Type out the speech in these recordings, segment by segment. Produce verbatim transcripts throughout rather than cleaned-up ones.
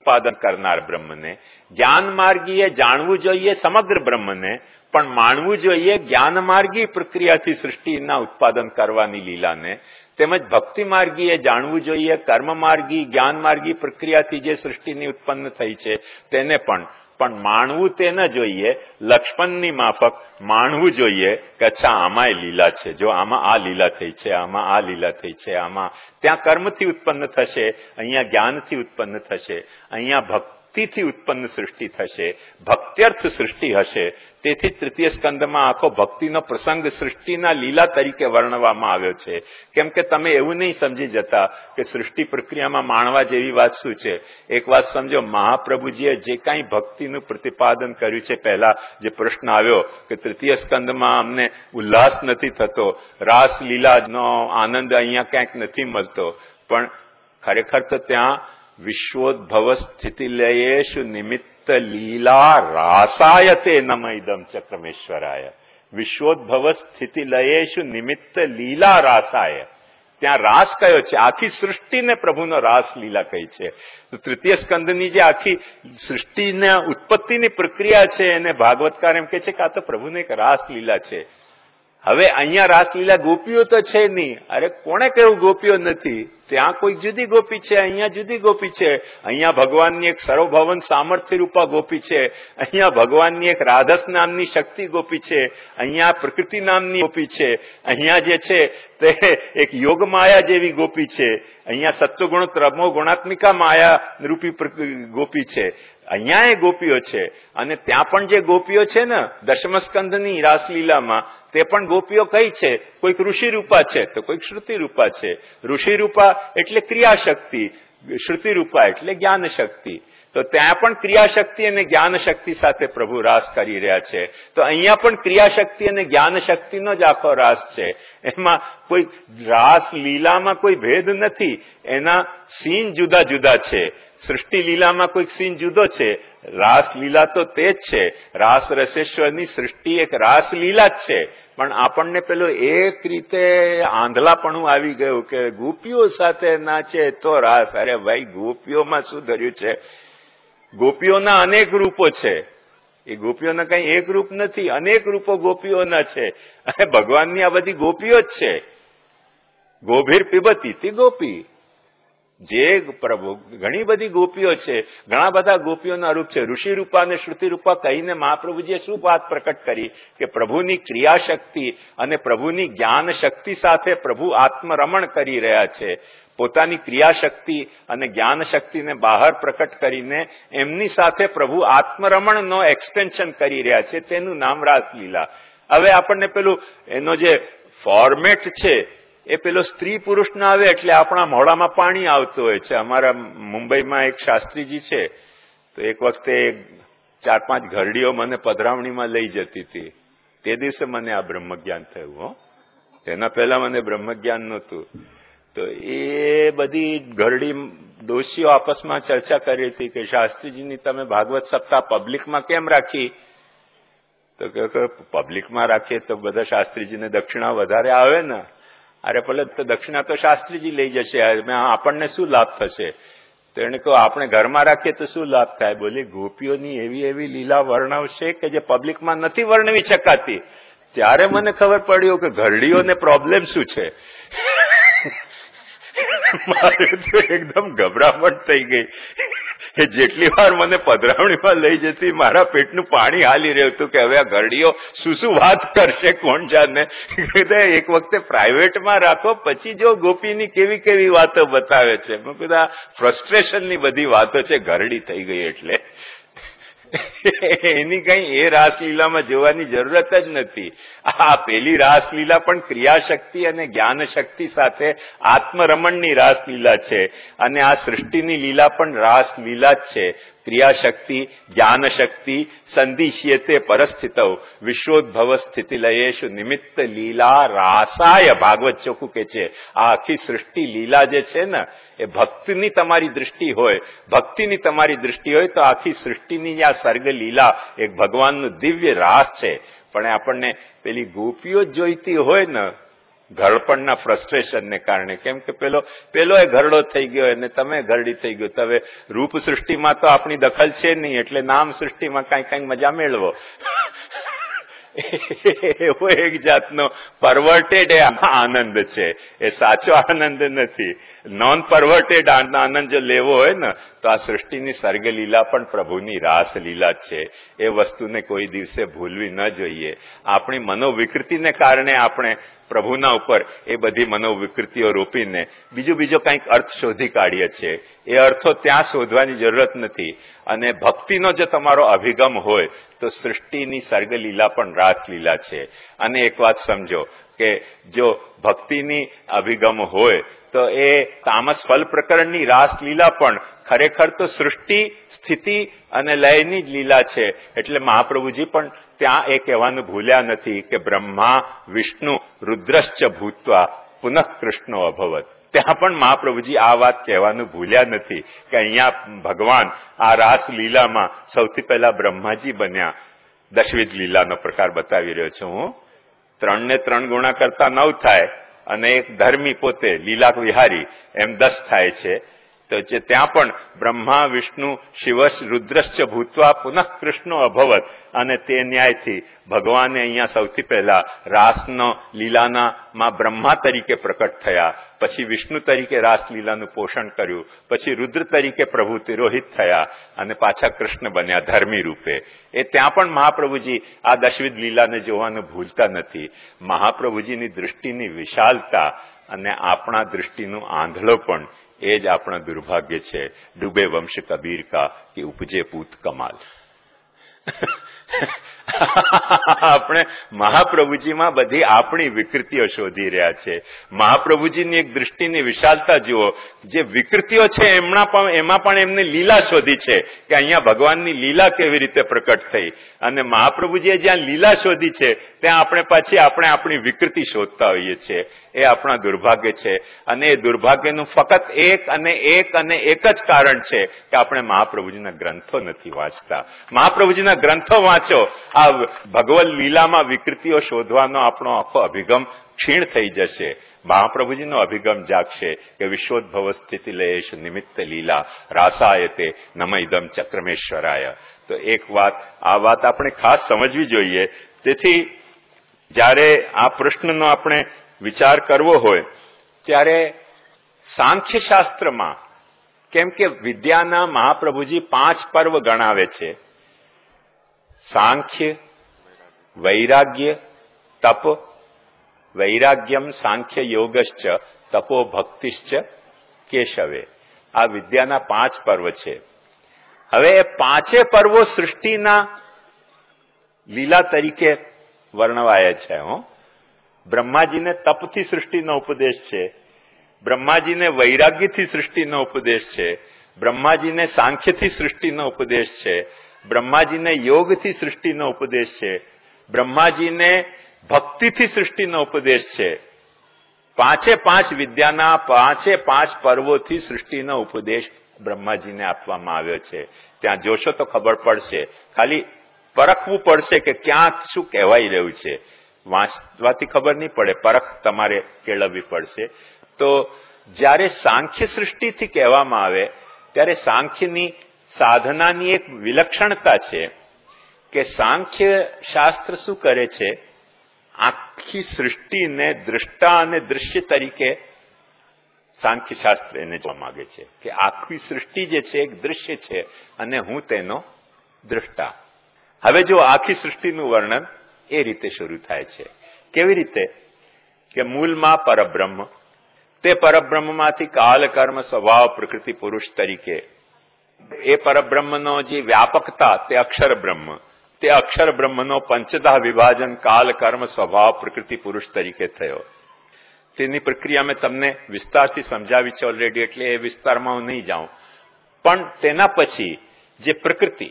ઉત્પાદન કરનાર બ્રહ્મને, જ્ઞાન માર્ગીએ જાણવું જોઈએ સમગ્ર બ્રહ્મને, પણ માણવું જોઈએ જ્ઞાન માર્ગી પ્રક્રિયાથી સૃષ્ટિના ઉત્પાદન કરવાની લીલાને, તેમજ ભક્તિ માર્ગીએ જાણવું જોઈએ કર્મ માર્ગી જ્ઞાન માર્ગી પ્રક્રિયાથી જે સૃષ્ટિની ઉત્પન્ન થઈ છે તેને પણ પણ માણવું તે ન જોઈએ, લક્ષ્મણની માફક માણવું જોઈએ કે અચ્છા આમાં લીલા છે, જો આમાં આ લીલા થઈ છે, આમાં આ લીલા થઈ છે, આમાં ત્યાં કર્મથી ઉત્પન્ન થશે, અહીંયા જ્ઞાનથી ઉત્પન્ન થશે, અહીંયા ભક્તિથી ઉત્પન્ન સૃષ્ટિ થશે, ભક્ત્યર્થ સૃષ્ટિ હશે. તેથી તૃતીય સ્કંદમાં આખો ભક્તિનો પ્રસંગ સૃષ્ટિના લીલા તરીકે વર્ણવવામાં આવ્યો છે. કેમ કે તમે એવું નહીં સમજી જતા કે સૃષ્ટિ પ્રક્રિયામાં માણવા જેવી વાત શું છે. એક વાત સમજો, મહાપ્રભુજીએ જે કાંઈ ભક્તિનું પ્રતિપાદન કર્યું છે, પહેલા જે પ્રશ્ન આવ્યો કે તૃતીય સ્કંદમાં અમને ઉલ્લાસ નથી થતો, રાસ લીલાનો આનંદ અહીંયા ક્યાંક નથી મળતો, પણ ખરેખર તો ત્યાં વિશ્વોદ્ભવ સ્થિતિ લયેશુ નિમિત્ત લીલા રાસાયતે નમ ઇદમ ચક્રમેશ્વરાય. વિશ્વોદ્ભવ સ્થિતિ લયેશુ નિમિત્ત લીલા રાસાય. ત્યાં રાસ કયો છે? આખી સૃષ્ટિને પ્રભુનો રાસ લીલા કહી છે. તો તૃતીય સ્કંદની જે આખી સૃષ્ટિના ઉત્પત્તિની પ્રક્રિયા છે એને ભાગવતકાર એમ કે છે કે આ તો પ્રભુને એક રાસ લીલા છે. હવે અહીંયા રાસલીલા ગોપીઓ તો છે નહીં. અરે કોણે કહ્યું ગોપીઓ નથી? ત્યાં કોઈ જુદી ગોપી છે, અહીંયા જુદી ગોપી છે. અહીંયા ભગવાનની એક સર્વભવન સામર્થ્ય રૂપા ગોપી છે, અહીંયા ભગવાનની એક રાધસ નામની શક્તિ ગોપી છે, અહીંયા પ્રકૃતિ નામની ગોપી છે, અહીંયા જે છે તે એક યોગ માયા જેવી ગોપી છે, અહીંયા સત્વગુણ ત્રમો ગુણાત્મિકા માયા રૂપી ગોપી છે. અહીંયા એ ગોપીઓ છે. અને ત્યાં પણ જે ગોપીઓ છે ને દશમ સ્કંદની રાસલીલામાં, તે પણ ગોપીઓ કઈ છે? કોઈક ઋષિ રૂપા છે તો કોઈક શ્રુતિ રૂપા છે. ઋષિ રૂપા એટલે ક્રિયાશક્તિ, શ્રુતિ રૂપા એટલે જ્ઞાન શક્તિ. તો ત્યાં પણ ક્રિયાશક્તિ અને જ્ઞાન શક્તિ સાથે પ્રભુ રાસ કરી રહ્યા છે. તો અહીંયા પણ ક્રિયાશક્તિ અને જ્ઞાન શક્તિનો જ આખો રાસ છે. એમાં કોઈ રાસ લીલામાં કોઈ ભેદ નથી. એના સીન જુદા જુદા છે. સૃષ્ટિ લીલામાં કોઈક સીન જુદો છે, રાસ લીલા તો તે જ છે. રાસ રસેશ્વરની સૃષ્ટિ એક રાસ લીલા જ છે. પણ આપણને પેલું એક રીતે આંધળાપણું આવી ગયું કે ગોપીઓ સાથે નાચે તો રાસ. અરે ભાઈ, ગોપીઓમાં શું ધર્યું છે? ગોપીઓના અનેક રૂપો છે. એ ગોપીઓના કઈ એક રૂપ નથી, અનેક રૂપો ગોપીઓના છે. અને ભગવાનની આ બધી ગોપીઓ જ છે. ગોભીર પીબતી તી ગોપી. જે પ્રભુ ઘણી બધી ગોપીઓ છે, ઘણા બધા ગોપીઓના રૂપ છે. ઋષિ રૂપા અને શ્રુતિ રૂપા કહીને મહાપ્રભુજીએ શું વાત પ્રકટ કરી કે પ્રભુની ક્રિયાશક્તિ અને પ્રભુની જ્ઞાન શક્તિ સાથે પ્રભુ આત્મરમણ કરી રહ્યા છે. પોતાની ક્રિયાશક્તિ અને જ્ઞાન શક્તિને બહાર પ્રકટ કરીને એમની સાથે પ્રભુ આત્મરમણનો એક્સટેન્શન કરી રહ્યા છે. તેનું નામ રાસલીલા. હવે આપણને પેલું એનો જે ફોર્મેટ છે એ પેલો સ્ત્રી પુરુષ ના આવે એટલે આપણા મોઢામાં પાણી આવતું હોય છે. અમારા મુંબઈમાં એક શાસ્ત્રીજી છે, તો એક વખતે ચાર પાંચ ઘરડીઓ મને પધરાવણીમાં લઈ જતી હતી. તે દિવસે મને આ બ્રહ્મજ્ઞાન થયું. હો, તેના પહેલા મને બ્રહ્મજ્ઞાન નહોતું. તો એ બધી ઘરડી દોષીઓ આપસમાં ચર્ચા કરી હતી કે શાસ્ત્રીજીની તમે ભાગવત સપ્તાહ પબ્લિકમાં કેમ રાખી? તો કે પબ્લિકમાં રાખીએ તો બધા શાસ્ત્રીજીને દક્ષિણા વધારે આવે ને. અરે ભલે તો દક્ષિણા તો શાસ્ત્રીજી લઈ જશે, આપણને શું લાભ થશે? તો એને કહું આપણે ઘરમાં રાખીએ તો શું લાભ થાય? બોલી ગોપીઓની એવી એવી લીલા વર્ણવશે કે જે પબ્લિકમાં નથી વર્ણવી શકાતી. ત્યારે મને ખબર પડ્યું કે ઘરડીઓને પ્રોબ્લેમ શું છે. મારે તો એકદમ ગભરામણ થઈ ગઈ. જેટલી વાર મને પધરાવણીમાં લઈ જતી મારા પેટનું પાણી હાલી રહ્યું હતું કે હવે આ ઘરડીઓ શું શું વાત કરશે કોણ જાણે. એક વખતે પ્રાઇવેટમાં રાખો, પછી જો ગોપીની કેવી કેવી વાતો બતાવે છે. મેં કીધું આ ફ્રસ્ટ્રેશનની બધી વાતો છે ઘરડી થઈ ગઈ એટલે. એની કઈ એ રાસલીલામાં જોવાની જરૂરત જ નથી. આ પેલી રાસલીલા પણ ક્રિયાશક્તિ અને જ્ઞાન શક્તિ સાથે આત્મરમણની રાસલીલા છે. અને આ સૃષ્ટિની લીલા પણ રાસલીલા જ છે. ક્રિયાશક્તિ જ્ઞાન શક્તિ સંધિશ્યતે પરસ્થિતૌ વિશ્વોદ્ભવ સ્થિતિ લયેશુ નિમિત્ત લીલા રાસાય. ભાગવત ચોખ્ખું કે છે આ આખી સૃષ્ટિ લીલા જે છે ને એ ભક્તિની તમારી દૃષ્ટિ હોય, ભક્તિની તમારી દૃષ્ટિ હોય તો આખી સૃષ્ટિની આ સર્ગ લીલા એક ભગવાનનું દિવ્ય રાસ છે. પણ આપણને પેલી ગોપીઓ જોઈતી હોય ને ઘરપણના ફ્રસ્ટ્રેશનને કારણે. કેમ કે પેલો પેલો એ ઘરડો થઈ ગયો અને તમે ઘરડી થઈ ગયો. તો હવે રૂપ સૃષ્ટિમાં તો આપણી દખલ છે નહીં, એટલે નામ સૃષ્ટિમાં કાંઈ કાંઈ મજા મેળવો. એવો એક જાતનો પરવર્ટેડ આનંદ છે, એ સાચો આનંદ નથી. નોન પરવર્ટેડ આનંદ જો લેવો હોય ને તો આ સૃષ્ટિની સર્ગલીલા પણ પ્રભુની રાસલીલા જ છે. એ વસ્તુને કોઈ દિવસે ભૂલવી ન જોઈએ. આપણી મનોવિકૃતિને કારણે આપણે પ્રભુના ઉપર એ બધી મનોવિકૃતિઓ રોપીને બીજું બીજો કંઈક અર્થ શોધી કાઢીએ છીએ. એ અર્થો ત્યાં શોધવાની જરૂરત નથી. અને ભક્તિનો જો તમારો અભિગમ હોય તો સૃષ્ટિની સર્ગલીલા પણ રાસલીલા છે. અને એક વાત સમજો કે જો ભક્તિની અભિગમ હોય તો એ તામસ ફલ પ્રકરણની રાસલીલા પણ ખરેખર તો સૃષ્ટિ સ્થિતિ અને લયની જ લીલા છે. એટલે મહાપ્રભુજી પણ ત્યાં એ કહેવાનું ભૂલ્યા નથી કે બ્રહ્મા વિષ્ણુ રુદ્રશ્ચ ભૂત્વા પુનઃ કૃષ્ણો અભવત. ત્યાં પણ મહાપ્રભુજી આ વાત કહેવાનું ભૂલ્યા નથી કે અહીંયા ભગવાન આ રાસલીલામાં સૌથી પહેલા બ્રહ્માજી બન્યા. દશવિધ લીલાનો પ્રકાર બતાવી રહ્યો છું હું. ત્રણ ને ત્રણ ગુણા કરતા નવ થાય અને એક ધર્મી પોતે લીલા વિહારી એમ દસ થાય છે. તો જે ત્યાં પણ બ્રહ્મા વિષ્ણુ શિવશ રુદ્રશ્ચ ભૂતવા પુનઃ કૃષ્ણો અભવત. અને તે ન્યાયથી ભગવાને અહીંયા સૌથી પહેલા રાસનો લીલાના માં બ્રહ્મા તરીકે પ્રકટ થયા, પછી વિષ્ણુ તરીકે રાસલીલાનું પોષણ કર્યું, પછી રુદ્ર તરીકે પ્રભુ તિરોહિત થયા અને પાછા કૃષ્ણ બન્યા ધર્મી રૂપે. એ ત્યાં પણ મહાપ્રભુજી આ દશવિધ લીલાને જોવાનું ભૂલતા નથી. મહાપ્રભુજીની દૃષ્ટિની વિશાલતા અને આપણા દૃષ્ટિનું આંધળો પણ એ જ આપણા દુર્ભાગ્ય છે. ડૂબે વંશ કબીર કા કે ઉપજે પૂત કમાલ. આપણે મહાપ્રભુજીમાં બધી આપણી વિકૃતિઓ શોધી રહ્યા છે. મહાપ્રભુજીની એક દૃષ્ટિની વિશાલતા જુઓ. જે વિકૃતિઓ છે એમના પણ એમાં પણ એમને લીલા શોધી છે કે અહીંયા ભગવાનની લીલા કેવી રીતે પ્રકટ થઈ. અને મહાપ્રભુજીએ જ્યાં લીલા શોધી છે ત્યાં આપણે પાછી આપણે આપણી વિકૃતિ શોધતા હોઈએ છીએ. એ આપણા દુર્ભાગ્ય છે. અને એ દુર્ભાગ્યનું ફક્ત એક અને એક અને એક જ કારણ છે કે આપણે મહાપ્રભુજીના ગ્રંથો નથી વાંચતા. મહાપ્રભુજીના ગ્રંથો વાંચો. આ ભગવદ લીલામાં વિકૃતિઓ શોધવાનો આપણો આખો અભિગમ ક્ષીણ થઈ જશે. મહાપ્રભુજીનો અભિગમ જાગશે કે વિશ્વોદ્ભવ સ્થિતિ લયેશ નિમિત્ત લીલા રાસાયતે નમઈદમ ચક્રમેશ્વરાય. તો એક વાત આ વાત આપણે ખાસ સમજવી જોઈએ. તેથી જ્યારે આ પ્રશ્નનો આપણે વિચાર કરવો હોય ત્યારે સાંખ્યશાસ્ત્રમાં, કેમ કે વિદ્યાના મહાપ્રભુજી પાંચ પર્વ ગણાવે છે. સાંખ્ય, વૈરાગ્ય, તપ, વૈરાગ્યમ સાંખ્ય યોગશ્ચ તપો ભક્તિશ્ચ કેશવે. આ વિદ્યાના પાંચ પર્વ છે. હવે એ પાંચે પર્વો સૃષ્ટિના લીલા તરીકે વર્ણવાયા છે. હો બ્રહ્માજીને તપથી સૃષ્ટિનો ઉપદેશ છે, બ્રહ્માજીને વૈરાગ્યથી સૃષ્ટિનો ઉપદેશ છે, બ્રહ્માજીને સાંખ્યથી સૃષ્ટિનો ઉપદેશ છે, બ્રહ્માજીને યોગથી સૃષ્ટિનો ઉપદેશ છે, બ્રહ્માજીને ભક્તિથી સૃષ્ટિનો ઉપદેશ છે. પાંચે પાંચ વિદ્યાના પાંચે પાંચ પર્વોથી સૃષ્ટિનો ઉપદેશ બ્રહ્માજીને આપવામાં આવ્યો છે. ત્યાં જોશો તો ખબર પડશે. ખાલી પરખવું પડશે કે ક્યાં શું કહેવાઈ રહ્યું છે. વાંચવાથી ખબર નહીં પડે, પરખ તમારે કેળવવી પડશે. તો જ્યારે સાંખ્ય સૃષ્ટિથી કહેવામાં આવે ત્યારે સાંખ્યની સાધનાની એક વિલક્ષણતા છે કે સાંખ્ય શાસ્ત્ર શું કરે છે, આખી સૃષ્ટિને દ્રષ્ટા અને દૃશ્ય તરીકે સાંખ્ય શાસ્ત્ર એને જોવા માંગે છે કે આખી સૃષ્ટિ જે છે એક દૃશ્ય છે અને હું તેનો દ્રષ્ટા. હવે જો આખી સૃષ્ટિનું વર્ણન એ રીતે શરૂ થાય છે. કેવી રીતે કે મૂળમાં પરબ્રહ્મ, તે પરબ્રહ્મમાંથી કાલ કર્મ સ્વભાવ પ્રકૃતિ પુરુષ તરીકે એ પરબ્રહ્મનો જે વ્યાપકતા તે અક્ષર બ્રહ્મ, તે અક્ષર બ્રહ્મનો પંચદા વિભાજન કાલ કર્મ સ્વભાવ પ્રકૃતિ પુરુષ તરીકે થયો. તેની પ્રક્રિયા મેં તમને વિસ્તારથી સમજાવી છે ઓલરેડી, એટલે એ વિસ્તારમાં હું નહીં જાઉં. પણ તેના પછી જે પ્રકૃતિ,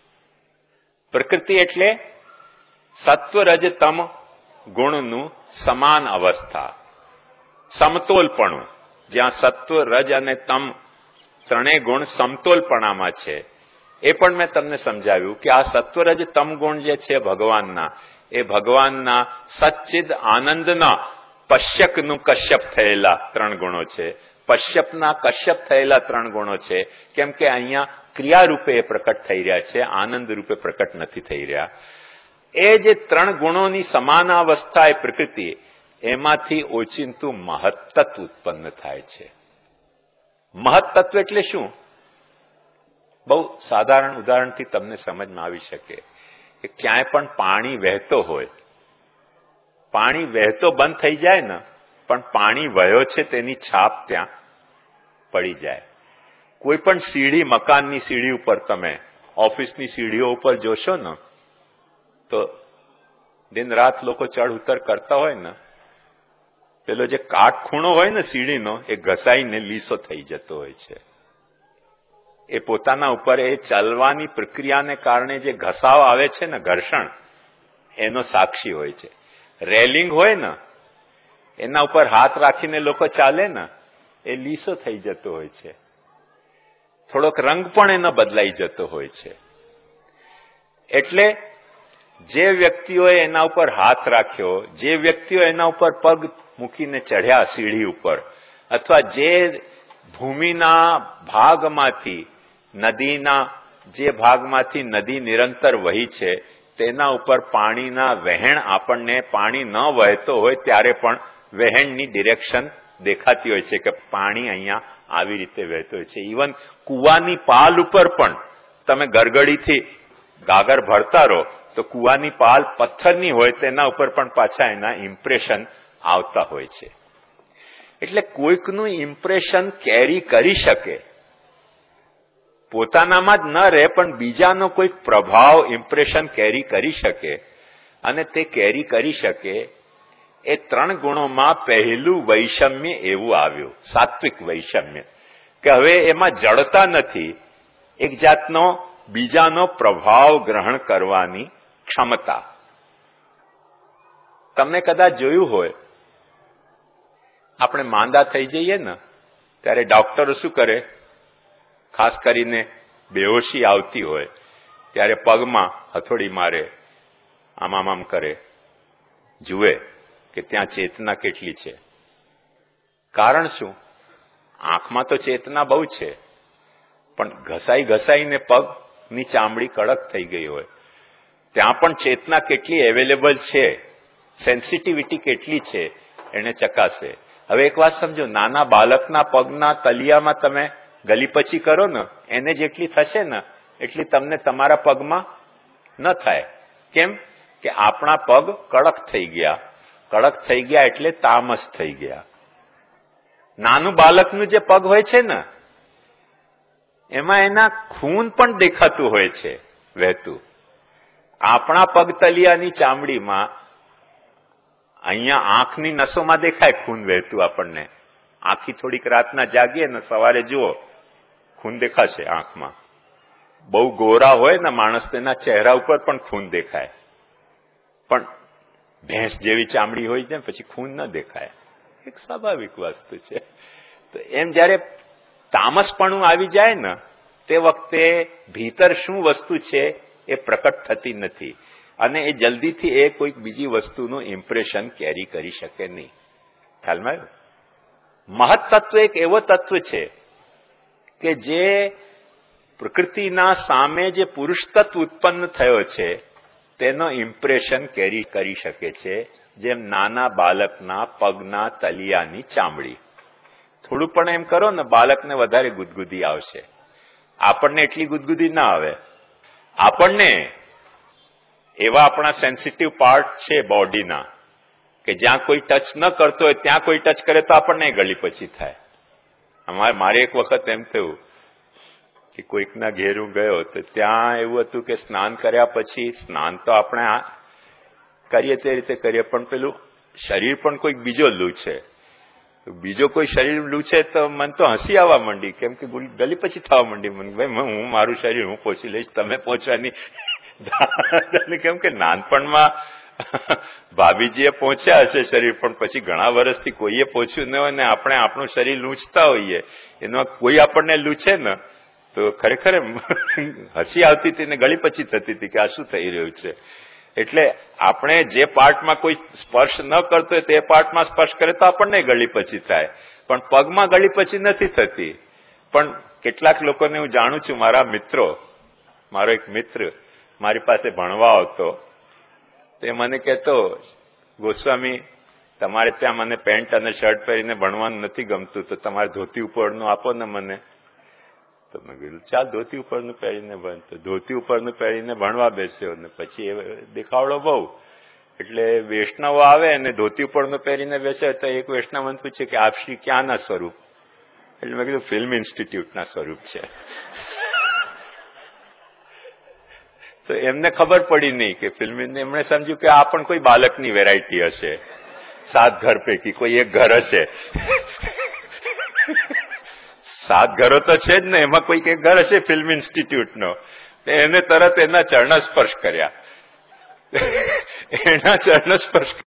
પ્રકૃતિ એટલે સત્વ રજ તમ ગુણનું સમાન અવસ્થા, સમતોલપણું. જ્યાં સત્વ રજ અને તમ ત્રણેય ગુણ સમતોલપણામાં છે. એ પણ મેં તમને સમજાવ્યું કે આ સત્વ રજ તમ ગુણ જે છે ભગવાનના, એ ભગવાનના સચ્ચિદ આનંદના પશ્યકનું કશ્યપ થયેલા ત્રણ ગુણો છે, પશ્યપના કશ્યપ થયેલા ત્રણ ગુણો છે, કેમ કે અહીંયા ક્રિયારૂપે એ પ્રકટ થઈ રહ્યા છે, આનંદ રૂપે પ્રકટ નથી થઈ રહ્યા. એ જે ત્રણ ગુણોની સમાનાવસ્થા એ પ્રકૃતિ, એમાંથી ઓચિંતું મહત્તત્વ ઉત્પન્ન થાય છે. મહત્તત્વ એટલે શું? બહુ સાધારણ ઉદાહરણથી તમને સમજમાં આવી શકે કે ક્યાંય પણ પાણી વહેતો હોય, પાણી વહેતો બંધ થઈ જાય ને, પણ પાણી વહ્યો છે તેની છાપ ત્યાં પડી જાય. કોઈ પણ સીડી, મકાનની સીડી ઉપર, તમે ઓફિસની સીડીઓ ઉપર જોશો ને, તો દિન રાત લોકો ચઢ ઉતર કરતા હોય ને, પેલો જે કાટખૂણો હોય ને સીડીનો, એ ઘસાઈને લીસો થઈ જતો હોય છે. એ પોતાના ઉપર એ ચાલવાની પ્રક્રિયાને કારણે જે ઘસાવ આવે છે ને, ઘર્ષણ, એનો સાક્ષી હોય છે. રેલિંગ હોય ને, એના ઉપર હાથ રાખીને લોકો ચાલે ને, એ લીસો થઈ જતો હોય છે. થોડોક રંગ પણ એનો બદલાઈ જતો હોય છે. એટલે જે વ્યક્તિઓએ એના ઉપર હાથ રાખ્યો, જે વ્યક્તિઓ એના ઉપર પગ મૂકીને ચઢ્યા સીડી ઉપર, અથવા જે ભૂમિના ભાગમાંથી, નદીના જે ભાગમાંથી નદી નિરંતર વહી છે, તેના ઉપર પાણીના વહેણ, આપણને પાણી ન વહેતો હોય ત્યારે પણ વહેણની ડિરેક્શન દેખાતી હોય છે કે પાણી અહીંયા આવી રીતે વહેતો હોય છે. ઇવન કુવાની પાલ ઉપર પણ તમે ગરગડીથી ગાગર ભરતા રહો તો કુવાની પાલ પથ્થરની હોય, તેના ઉપર પણ પાછા એના ઇમ્પ્રેશન આવતા હોય છે. એટલે કોઈકનું ઇમ્પ્રેશન કેરી કરી શકે, પોતાનામાં જ ન રહે પણ બીજાનો કોઈક પ્રભાવ, ઇમ્પ્રેશન કેરી કરી શકે, અને તે કેરી કરી શકે, એ ત્રણ ગુણોમાં પહેલું વૈષમ્ય એવું આવ્યું, સાત્વિક વૈષમ્ય, કે હવે એમાં જડતા નથી, એક જાતનો બીજાનો પ્રભાવ ગ્રહણ કરવાની ક્ષમતા. તમને કદાચ જોયું હોય, આપણે માંદા થઈ જઈએ ને ત્યારે ડોક્ટરો શું કરે, ખાસ કરીને બેહોશી આવતી હોય ત્યારે પગમાં હથોડી મારે, આમ આમ આમ કરે, જુએ કે ત્યાં ચેતના કેટલી છે. કારણ શું? આંખમાં તો ચેતના બહુ છે, પણ ઘસાઈ ઘસાઈને પગની ચામડી કડક થઈ ગઈ હોય, ત્યાં પણ ચેતના કેટલી અવેલેબલ છે, સેન્સિટિવિટી કેટલી છે, એને ચકાસે. હવે એક વાત સમજો, નાના બાળકના પગના તલિયામાં તમે ગલીપચી કરો ને, એને જેટલી થશે ને એટલી તમને તમારા પગમાં ન થાય. કેમ? કે આપણા પગ કડક થઈ ગયા. કડક થઈ ગયા એટલે તામસ થઈ ગયા. નાનું બાળકનું જે પગ હોય છે ને, એમાં એના ખૂન પણ દેખાતું હોય છે વહેતું. આપણા પગ તલિયાની ચામડીમાં અહીંયા આંખની નસોમાં દેખાય ખૂન વહેતું આપણને. આંખી થોડીક રાતના જાગીએ ને સવારે જુઓ, ખૂન દેખાશે આંખમાં. બહુ ગોરા હોય ને માણસ, તેના ચહેરા ઉપર પણ ખૂન દેખાય, પણ ભેંસ જેવી ચામડી હોય ને પછી ખૂન ન દેખાય. એક સ્વાભાવિક વસ્તુ છે. તો એમ જયારે તામસપણું આવી જાય ને, તે વખતે ભીતર શું વસ્તુ છે એ પ્રકટ થતી નથી, અને એ જલ્દીથી એ કોઈક બીજી વસ્તુનું ઇમ્પ્રેશન કેરી કરી શકે નહીં. ખ્યાલમાં આવ્યું? મહત્તત્વ એક એવો તત્વ છે કે જે પ્રકૃતિના સામે જે પુરુષ તત્વ ઉત્પન્ન થયો છે તેનો ઇમ્પ્રેશન કેરી કરી શકે છે, જેમ નાના બાળકના પગના તલિયાની ચામડી. થોડું પણ એમ કરો ને, બાળકને વધારે ગુદગુદી આવશે, આપણને એટલી ગુદગુદી ના આવે. આપણને એવા આપણા સેન્સિટિવ પાર્ટ છે બોડીના કે જ્યાં કોઈ ટચ ન કરતો હોય ત્યાં કોઈ ટચ કરે તો આપણને ગળી પછી થાય. અમારે મારે એક વખત એમ થયું કે કોઈકના ઘેર હું ગયો તો ત્યાં એવું હતું કે સ્નાન કર્યા પછી, સ્નાન તો આપણે કરીએ તે રીતે કરીએ, પણ પેલું શરીર પણ કોઈક બીજો લૂ છે, બીજો કોઈ શરીર લૂ છે, તો મને તો હસી આવવા માંડી, કેમ કે ગલી પછી થવા માંડી મને, ભાઈ હું મારું શરીર હું પોછી લઈશ, તમે પહોંચવાની. કેમ કે નાનપણમાં ભાભીજીએ પહોંચ્યા હશે શરીર, પણ પછી ઘણા વર્ષથી કોઈએ પહોંચ્યું ન હોય ને આપણે આપણું શરીર લૂંચતા હોઈએ, એનો કોઈ આપણને લૂછે ને તો ખરેખર હસી આવતી હતી ને ગળી પછી થતી હતી કે આ શું થઈ રહ્યું છે. એટલે આપણે જે પાર્ટમાં કોઈ સ્પર્શ ન કરતો હોય તે પાર્ટમાં સ્પર્શ કરે તો આપણને ગળી પછી થાય, પણ પગમાં ગળી પછી નથી થતી. પણ કેટલાક લોકોને હું જાણું છું, મારા મિત્રો, મારો એક મિત્ર મારી પાસે ભણવા આવતો, તે મને કહેતો, ગોસ્વામી તમારે ત્યાં મને પેન્ટ અને શર્ટ પહેરીને ભણવાનું નથી ગમતું, તો તમારે ધોતી ઉપરનું આપો ને મને. તો મેં કીધું ચાલ ધોતી ઉપરનું પહેરીને ભણતો. ધોતી ઉપરનું પહેરીને ભણવા બેસ્યો ને પછી એ દેખાવડો બહુ. એટલે વૈષ્ણવો આવે અને ધોતી ઉપરનું પહેરીને બેસે તો એક વૈષ્ણવ મને પૂછે કે આપ શ્રી ક્યાંના સ્વરૂપ? એટલે મેં કીધું ફિલ્મ ઇન્સ્ટિટ્યૂટના સ્વરૂપ છે. તો એમને ખબર પડી નહીં કે ફિલ્મ, એમણે સમજ્યું કે આ પણ કોઈ બાલકની વેરાયટી હશે, સાત ઘર પૈકી કોઈ એક ઘર હશે. સાત ઘરો તો છે જ ને, એમાં કોઈક એક ઘર હશે ફિલ્મ ઇન્સ્ટિટ્યૂટનો. એને તરત એના ચરણ સ્પર્શ કર્યા, એના ચરણ સ્પર્શ